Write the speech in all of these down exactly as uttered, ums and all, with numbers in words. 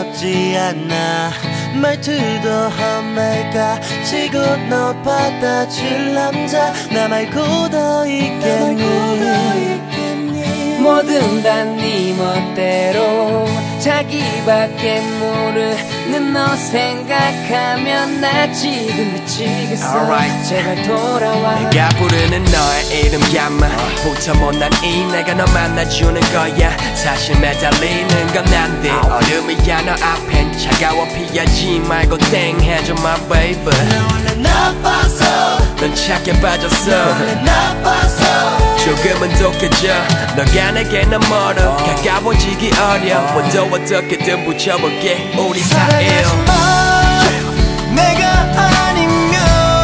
부끄럽지 않아 말투도 험할까 지고 너 받아줄 남자 나 말고 더 있겠니 뭐든 다 네 멋대로 자기밖에 모르는 너 생각하면 나 지금 미치겠어 Alright. 제발 돌아와 내가 부르는 너의 이름 야마 부터 못난 이 내가 너 만나주는 거야 사실 매달리는 건 난데 얼음이야 너 앞엔 차가워 피하지 말고 땡 해줘 my baby 나 원래 나빴어 넌 착해 빠졌어 원래 나빴어 조금은 독해져 너가 내게 넌 멀어 가까워지기 어려 먼저 어떻게든 붙여볼게 우리 사이 내가 아니면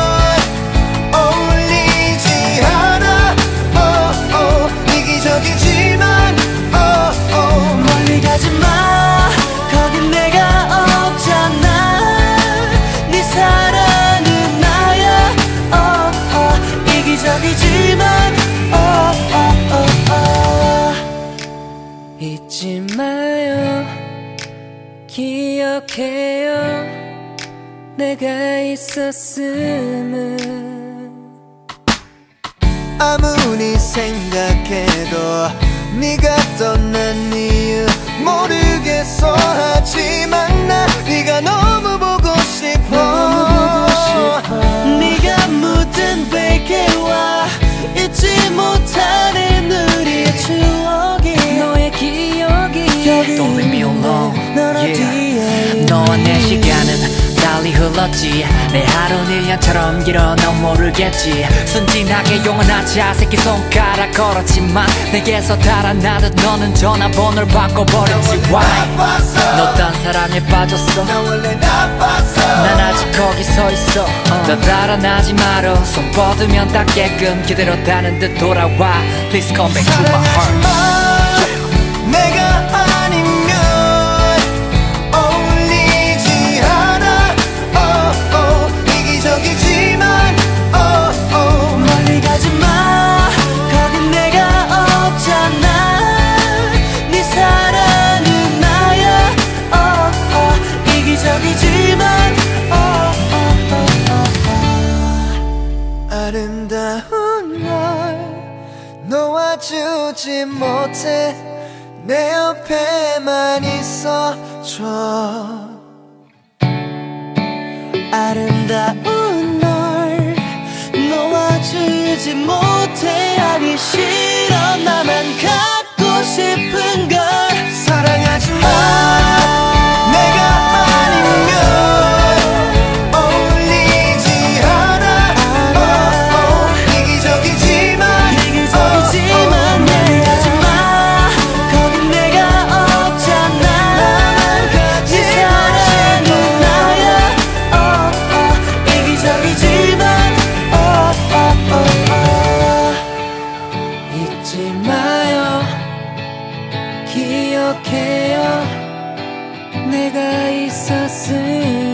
어울리지 않아 oh, oh. 이기적이지만 oh, oh. 멀리 가지마 거긴 내가 없잖아 네 사랑은 나야 oh, oh. 이기적이지만 oh, oh, oh, oh. 잊지 마요 기억해요 내가 있었음을 아무리 생각해도 네가 떠난 이유 모르겠어 하지만 나 네가 너무 보고 싶어, 너무 보고 싶어. 네가 묻은 베개와 잊지 못하는 우리의 추억이 너의 기억이 Don't leave me alone 넌 yeah. 어디에 너와 내 시간은 달리 흘렀지 내 하루는 일 년처럼 길어 넌 모르겠지 순진하게 용언하지 새끼 손가락 걸었지만 내게서 달아나듯 너는 전화번호를 바꿔버렸지 Why 너 딴 사랑에 빠졌어 나 원래 나빴어 난 아직 거기 서 있어 어. 더 달아나지 말어 손 뻗으면 닿게끔 기다렸다는 듯 돌아와 Please come back to my heart 사랑하지마 내가 아니면 어울리지 않아 oh, oh. 이기적이지만 oh, oh. 멀리 가지마 거긴 내가 없잖아 네 사랑은 나야 oh, oh. 이기적이지만 oh, oh, oh, oh, oh. 아름다운 널 놓아주지 못해 내 옆에만 있어줘 아름다운 널 놓아주지 못해 하기 싫어 나만 갖고 싶은 걸 사랑하지마 내가 아니면 어울리지 않아 oh, oh. 이기적이지만 이기적이지만 멀리 가지마 거긴 내가 없잖아 네 사랑은 나야 oh, oh. 이기적이지만 oh, oh, oh, oh. 잊지 마요 기억해요 내가 있었음